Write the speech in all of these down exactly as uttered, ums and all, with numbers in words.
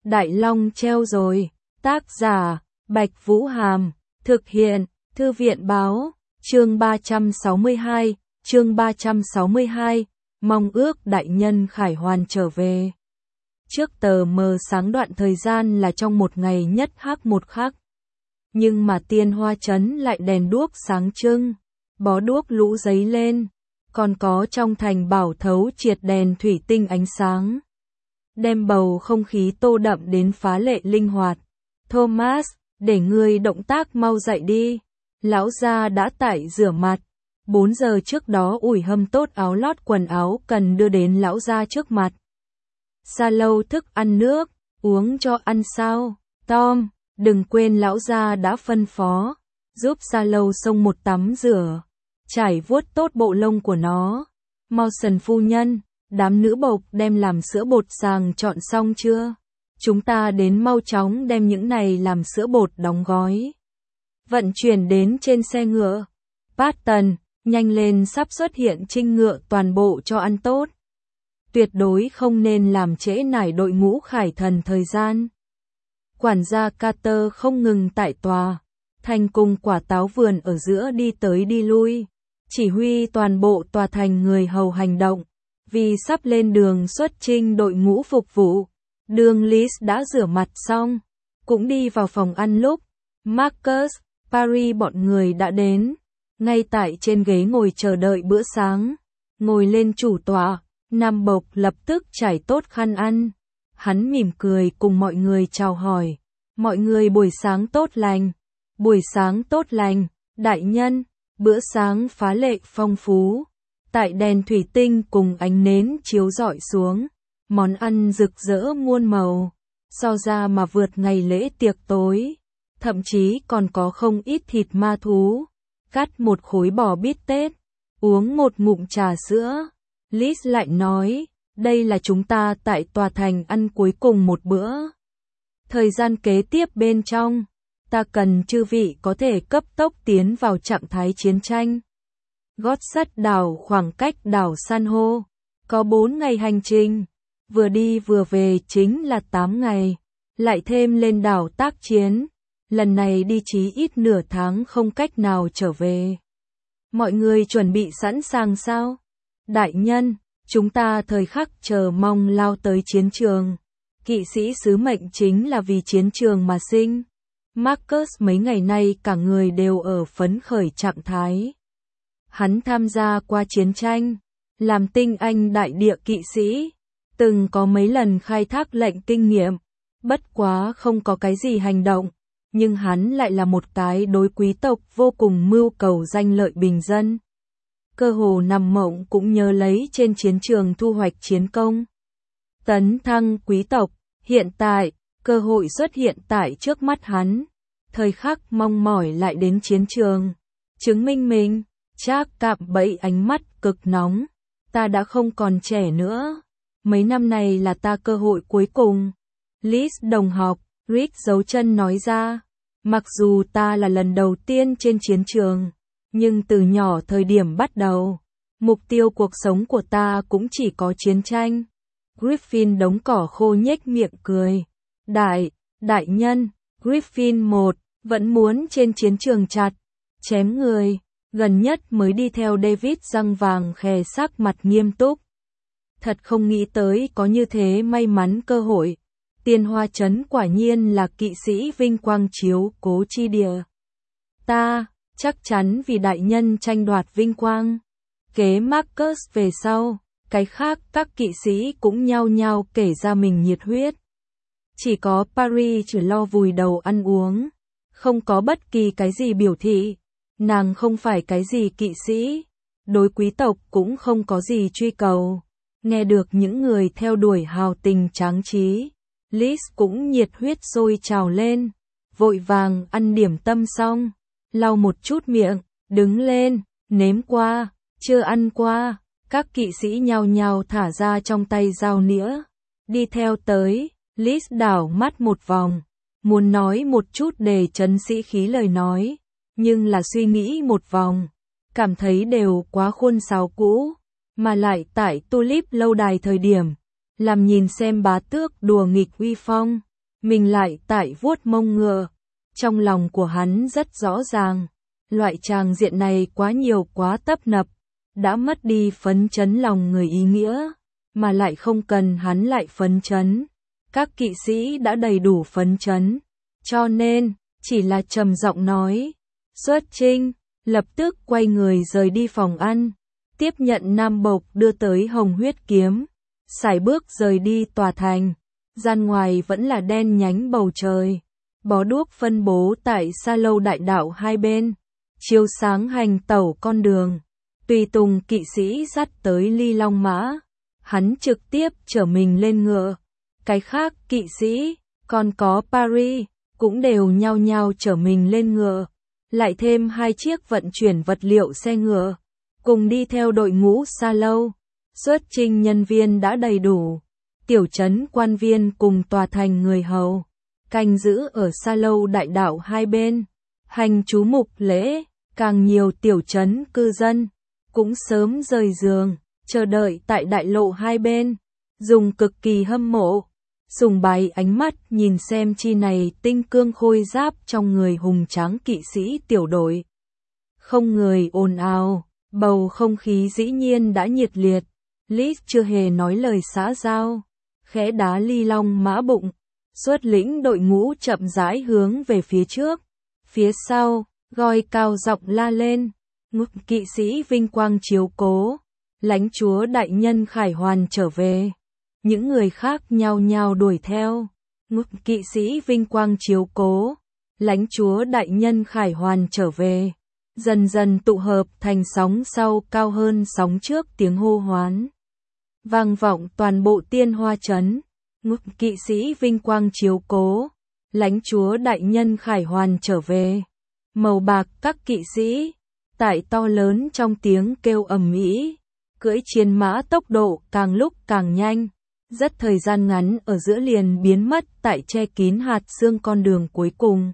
Đại Long treo rồi. Tác giả, Bạch Vũ Hàm. Thực hiện, Thư viện Báo. Chương ba trăm sáu mươi hai, chương ba trăm sáu mươi hai, mong ước đại nhân khải hoàn trở về. Trước tờ mờ sáng đoạn thời gian là trong một ngày nhất hắc một khắc. Nhưng mà Tiên Hoa Trấn lại đèn đuốc sáng trưng, bó đuốc lũ giấy lên, còn có trong thành bảo thấu triệt đèn thủy tinh ánh sáng. Đem bầu không khí tô đậm đến phá lệ linh hoạt. Thomas, để ngươi động tác mau dậy đi. Lão gia đã tải rửa mặt. Bốn giờ trước đó ủi hâm tốt áo lót quần áo cần đưa đến lão gia trước mặt. Sa lâu thức ăn nước, uống cho ăn sao. Tom, đừng quên lão gia đã phân phó, giúp Sa lâu xông một tắm rửa, trải vuốt tốt bộ lông của nó. Mawson phu nhân, đám nữ bộc đem làm sữa bột sàng chọn xong chưa? Chúng ta đến mau chóng đem những này làm sữa bột đóng gói, vận chuyển đến trên xe ngựa. Patton, nhanh lên, sắp xuất hiện trinh ngựa toàn bộ cho ăn tốt. Tuyệt đối không nên làm trễ nải đội ngũ khải thần thời gian. Quản gia Carter không ngừng tại tòa, thành cùng quả táo vườn ở giữa đi tới đi lui, chỉ huy toàn bộ tòa thành người hầu hành động, vì sắp lên đường xuất chinh đội ngũ phục vụ. Đường Liz đã rửa mặt xong, cũng đi vào phòng ăn lúc Marcus, Paris bọn người đã đến, ngay tại trên ghế ngồi chờ đợi bữa sáng. Ngồi lên chủ tọa, Nam Bộc lập tức trải tốt khăn ăn. Hắn mỉm cười cùng mọi người chào hỏi. Mọi người buổi sáng tốt lành. Buổi sáng tốt lành, đại nhân. Bữa sáng phá lệ phong phú. Tại đèn thủy tinh cùng ánh nến chiếu rọi xuống, món ăn rực rỡ muôn màu, so ra mà vượt ngày lễ tiệc tối. Thậm chí còn có không ít thịt ma thú, cắt một khối bò bít tết, uống một ngụm trà sữa. Liz lại nói, đây là chúng ta tại tòa thành ăn cuối cùng một bữa. Thời gian kế tiếp bên trong, ta cần chư vị có thể cấp tốc tiến vào trạng thái chiến tranh. Gót sắt đảo khoảng cách đảo San hô, có bốn ngày hành trình, vừa đi vừa về chính là tám ngày, lại thêm lên đảo tác chiến. Lần này đi chí ít nửa tháng không cách nào trở về. Mọi người chuẩn bị sẵn sàng sao? Đại nhân, chúng ta thời khắc chờ mong lao tới chiến trường. Kỵ sĩ sứ mệnh chính là vì chiến trường mà sinh. Marcus mấy ngày nay cả người đều ở phấn khởi trạng thái. Hắn tham gia qua chiến tranh, làm tinh anh đại địa kỵ sĩ, từng có mấy lần khai thác lệnh kinh nghiệm, bất quá không có cái gì hành động. Nhưng hắn lại là một cái đối quý tộc vô cùng mưu cầu danh lợi bình dân. Cơ hồ nằm mộng cũng nhớ lấy trên chiến trường thu hoạch chiến công. Tấn thăng quý tộc, hiện tại, cơ hội xuất hiện tại trước mắt hắn. Thời khắc mong mỏi lại đến chiến trường. Chứng minh mình, Trác cạm bẫy ánh mắt cực nóng. Ta đã không còn trẻ nữa. Mấy năm này là ta cơ hội cuối cùng. Liz đồng học, Rick giấu chân nói ra, mặc dù ta là lần đầu tiên trên chiến trường, nhưng từ nhỏ thời điểm bắt đầu, mục tiêu cuộc sống của ta cũng chỉ có chiến tranh. Griffin đống cỏ khô nhếch miệng cười. Đại, đại nhân, Griffin một, vẫn muốn trên chiến trường chặt, chém người, gần nhất mới đi theo David răng vàng khè sắc mặt nghiêm túc. Thật không nghĩ tới có như thế may mắn cơ hội. Tiên Hoa Trấn quả nhiên là kỵ sĩ vinh quang chiếu cố chi địa. Ta, chắc chắn vì đại nhân tranh đoạt vinh quang. Kế Marcus về sau, cái khác các kỵ sĩ cũng nhao nhao kể ra mình nhiệt huyết. Chỉ có Paris chỉ lo vùi đầu ăn uống, không có bất kỳ cái gì biểu thị. Nàng không phải cái gì kỵ sĩ, đối quý tộc cũng không có gì truy cầu. Nghe được những người theo đuổi hào tình tráng trí, Liz cũng nhiệt huyết sôi trào lên, vội vàng ăn điểm tâm xong, lau một chút miệng, đứng lên, nếm qua, chưa ăn qua. Các kỵ sĩ nhao nhao thả ra trong tay dao nĩa, đi theo tới. Liz đảo mắt một vòng, muốn nói một chút để trấn sĩ khí lời nói, nhưng là suy nghĩ một vòng, cảm thấy đều quá khuôn sáo cũ, mà lại tại Tulip lâu đài thời điểm, làm nhìn xem bá tước đùa nghịch uy phong, mình lại tại vuốt mông ngựa. Trong lòng của hắn rất rõ ràng, loại tràng diện này quá nhiều quá tấp nập, đã mất đi phấn chấn lòng người ý nghĩa, mà lại không cần hắn lại phấn chấn. Các kỵ sĩ đã đầy đủ phấn chấn, cho nên, chỉ là trầm giọng nói, xuất chinh, lập tức quay người rời đi phòng ăn, tiếp nhận nam bộc đưa tới hồng huyết kiếm, sải bước rời đi tòa thành. Gian ngoài vẫn là đen nhánh bầu trời, bó đuốc phân bố tại xa lâu đại đạo hai bên, chiếu sáng hành tẩu con đường. Tùy tùng kỵ sĩ dắt tới ly long mã, hắn trực tiếp chở mình lên ngựa. Cái khác kỵ sĩ, còn có Paris, cũng đều nhao nhao chở mình lên ngựa, lại thêm hai chiếc vận chuyển vật liệu xe ngựa, cùng đi theo đội ngũ xa lâu. Xuất chinh nhân viên đã đầy đủ, tiểu trấn quan viên cùng tòa thành người hầu, canh giữ ở xa lâu đại đạo hai bên, hành chú mục lễ, càng nhiều tiểu trấn cư dân, cũng sớm rời giường, chờ đợi tại đại lộ hai bên, dùng cực kỳ hâm mộ, sùng bái ánh mắt nhìn xem chi này tinh cương khôi giáp trong người hùng tráng kỵ sĩ tiểu đội. Không người ồn ào, bầu không khí dĩ nhiên đã nhiệt liệt. Liz chưa hề nói lời xã giao, khẽ đá ly long mã bụng, xuất lĩnh đội ngũ chậm rãi hướng về phía trước. Phía sau, goi cao giọng la lên, ngục kỵ sĩ vinh quang chiếu cố, lãnh chúa đại nhân khải hoàn trở về. Những người khác nhao nhao đuổi theo, ngục kỵ sĩ vinh quang chiếu cố, lãnh chúa đại nhân khải hoàn trở về. Dần dần tụ hợp thành sóng sau cao hơn sóng trước tiếng hô hoán. Vang vọng toàn bộ tiên hoa trấn, ngục kỵ sĩ vinh quang chiếu cố, lãnh chúa đại nhân khải hoàn trở về. Màu bạc các kỵ sĩ, tại to lớn trong tiếng kêu ầm ĩ, cưỡi chiến mã tốc độ càng lúc càng nhanh, rất thời gian ngắn ở giữa liền biến mất tại che kín hạt sương con đường cuối cùng.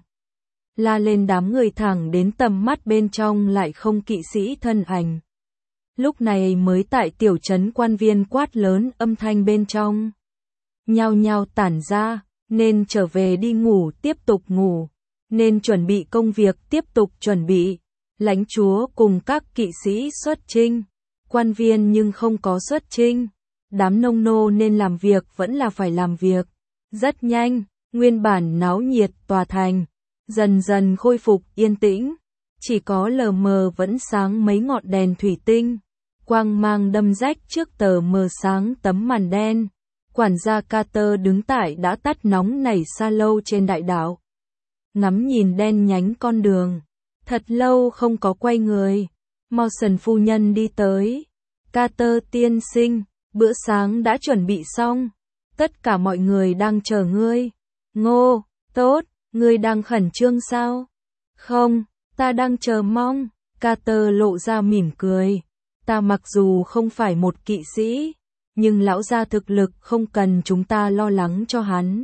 La lên đám người thẳng đến tầm mắt bên trong lại không kỵ sĩ thân ảnh. Lúc này mới tại tiểu trấn quan viên quát lớn âm thanh bên trong. Nhao nhao tản ra, nên trở về đi ngủ tiếp tục ngủ, nên chuẩn bị công việc tiếp tục chuẩn bị. Lãnh chúa cùng các kỵ sĩ xuất chinh, quan viên nhưng không có xuất chinh. Đám nông nô nên làm việc vẫn là phải làm việc. Rất nhanh, nguyên bản náo nhiệt tòa thành, dần dần khôi phục yên tĩnh. Chỉ có lờ mờ vẫn sáng mấy ngọn đèn thủy tinh, quang mang đâm rách trước tờ mờ sáng tấm màn đen. Quản gia Carter đứng tại đã tắt nóng nảy xa lâu trên đại đạo, ngắm nhìn đen nhánh con đường, thật lâu không có quay người. Mawson phu nhân đi tới. Carter tiên sinh, bữa sáng đã chuẩn bị xong, tất cả mọi người đang chờ ngươi. Ngô, tốt, ngươi đang khẩn trương sao? Không, ta đang chờ mong. Carter lộ ra mỉm cười. Ta mặc dù không phải một kỵ sĩ, nhưng lão gia thực lực không cần chúng ta lo lắng cho hắn.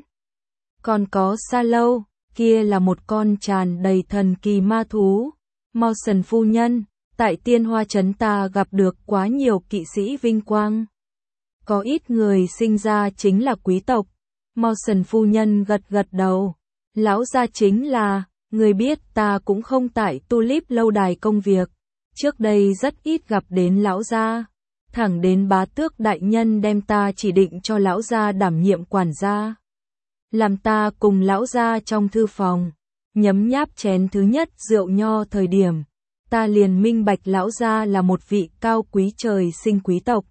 Còn có Sa Lâu, kia là một con tràn đầy thần kỳ ma thú. Mawson phu nhân, tại Tiên Hoa Trấn ta gặp được quá nhiều kỵ sĩ vinh quang. Có ít người sinh ra chính là quý tộc. Mawson phu nhân gật gật đầu. Lão gia chính là, người biết ta cũng không tại Tulip lâu đài công việc. Trước đây rất ít gặp đến lão gia. Thẳng đến bá tước đại nhân đem ta chỉ định cho lão gia đảm nhiệm quản gia. Làm ta cùng lão gia trong thư phòng, nhấm nháp chén thứ nhất rượu nho thời điểm. Ta liền minh bạch lão gia là một vị cao quý trời sinh quý tộc.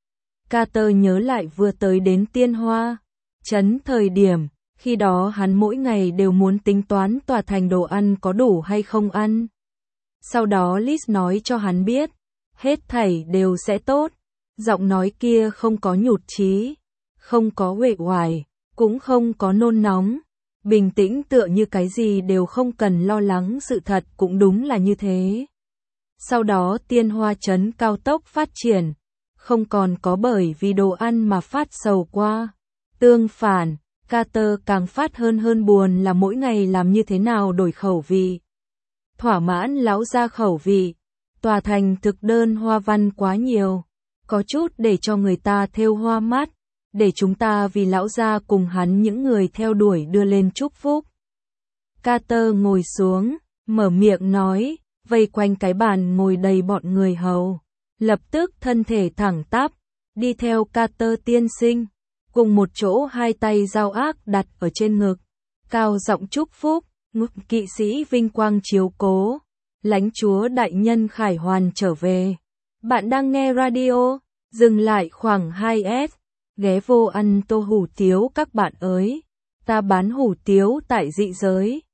Carter nhớ lại vừa tới đến Tiên Hoa Trấn thời điểm, khi đó hắn mỗi ngày đều muốn tính toán tòa thành đồ ăn có đủ hay không ăn. Sau đó Liz nói cho hắn biết, hết thảy đều sẽ tốt. Giọng nói kia không có nhụt chí, không có uể oải, cũng không có nôn nóng, bình tĩnh tựa như cái gì đều không cần lo lắng. Sự thật cũng đúng là như thế. Sau đó Tiên Hoa Trấn cao tốc phát triển, không còn có bởi vì đồ ăn mà phát sầu qua. Tương phản, Carter càng phát hơn hơn buồn là mỗi ngày làm như thế nào đổi khẩu vị. Thỏa mãn lão gia khẩu vị, tòa thành thực đơn hoa văn quá nhiều, có chút để cho người ta thêu hoa mắt, để chúng ta vì lão gia cùng hắn những người theo đuổi đưa lên chúc phúc. Carter ngồi xuống, mở miệng nói, vây quanh cái bàn ngồi đầy bọn người hầu. Lập tức thân thể thẳng tắp, đi theo Carter tiên sinh, cùng một chỗ hai tay giao ác đặt ở trên ngực, cao giọng chúc phúc, ngực kỵ sĩ vinh quang chiếu cố, lãnh chúa đại nhân khải hoàn trở về. Bạn đang nghe radio, dừng lại khoảng hai s, ghé vô ăn tô hủ tiếu các bạn ơi, ta bán hủ tiếu tại dị giới.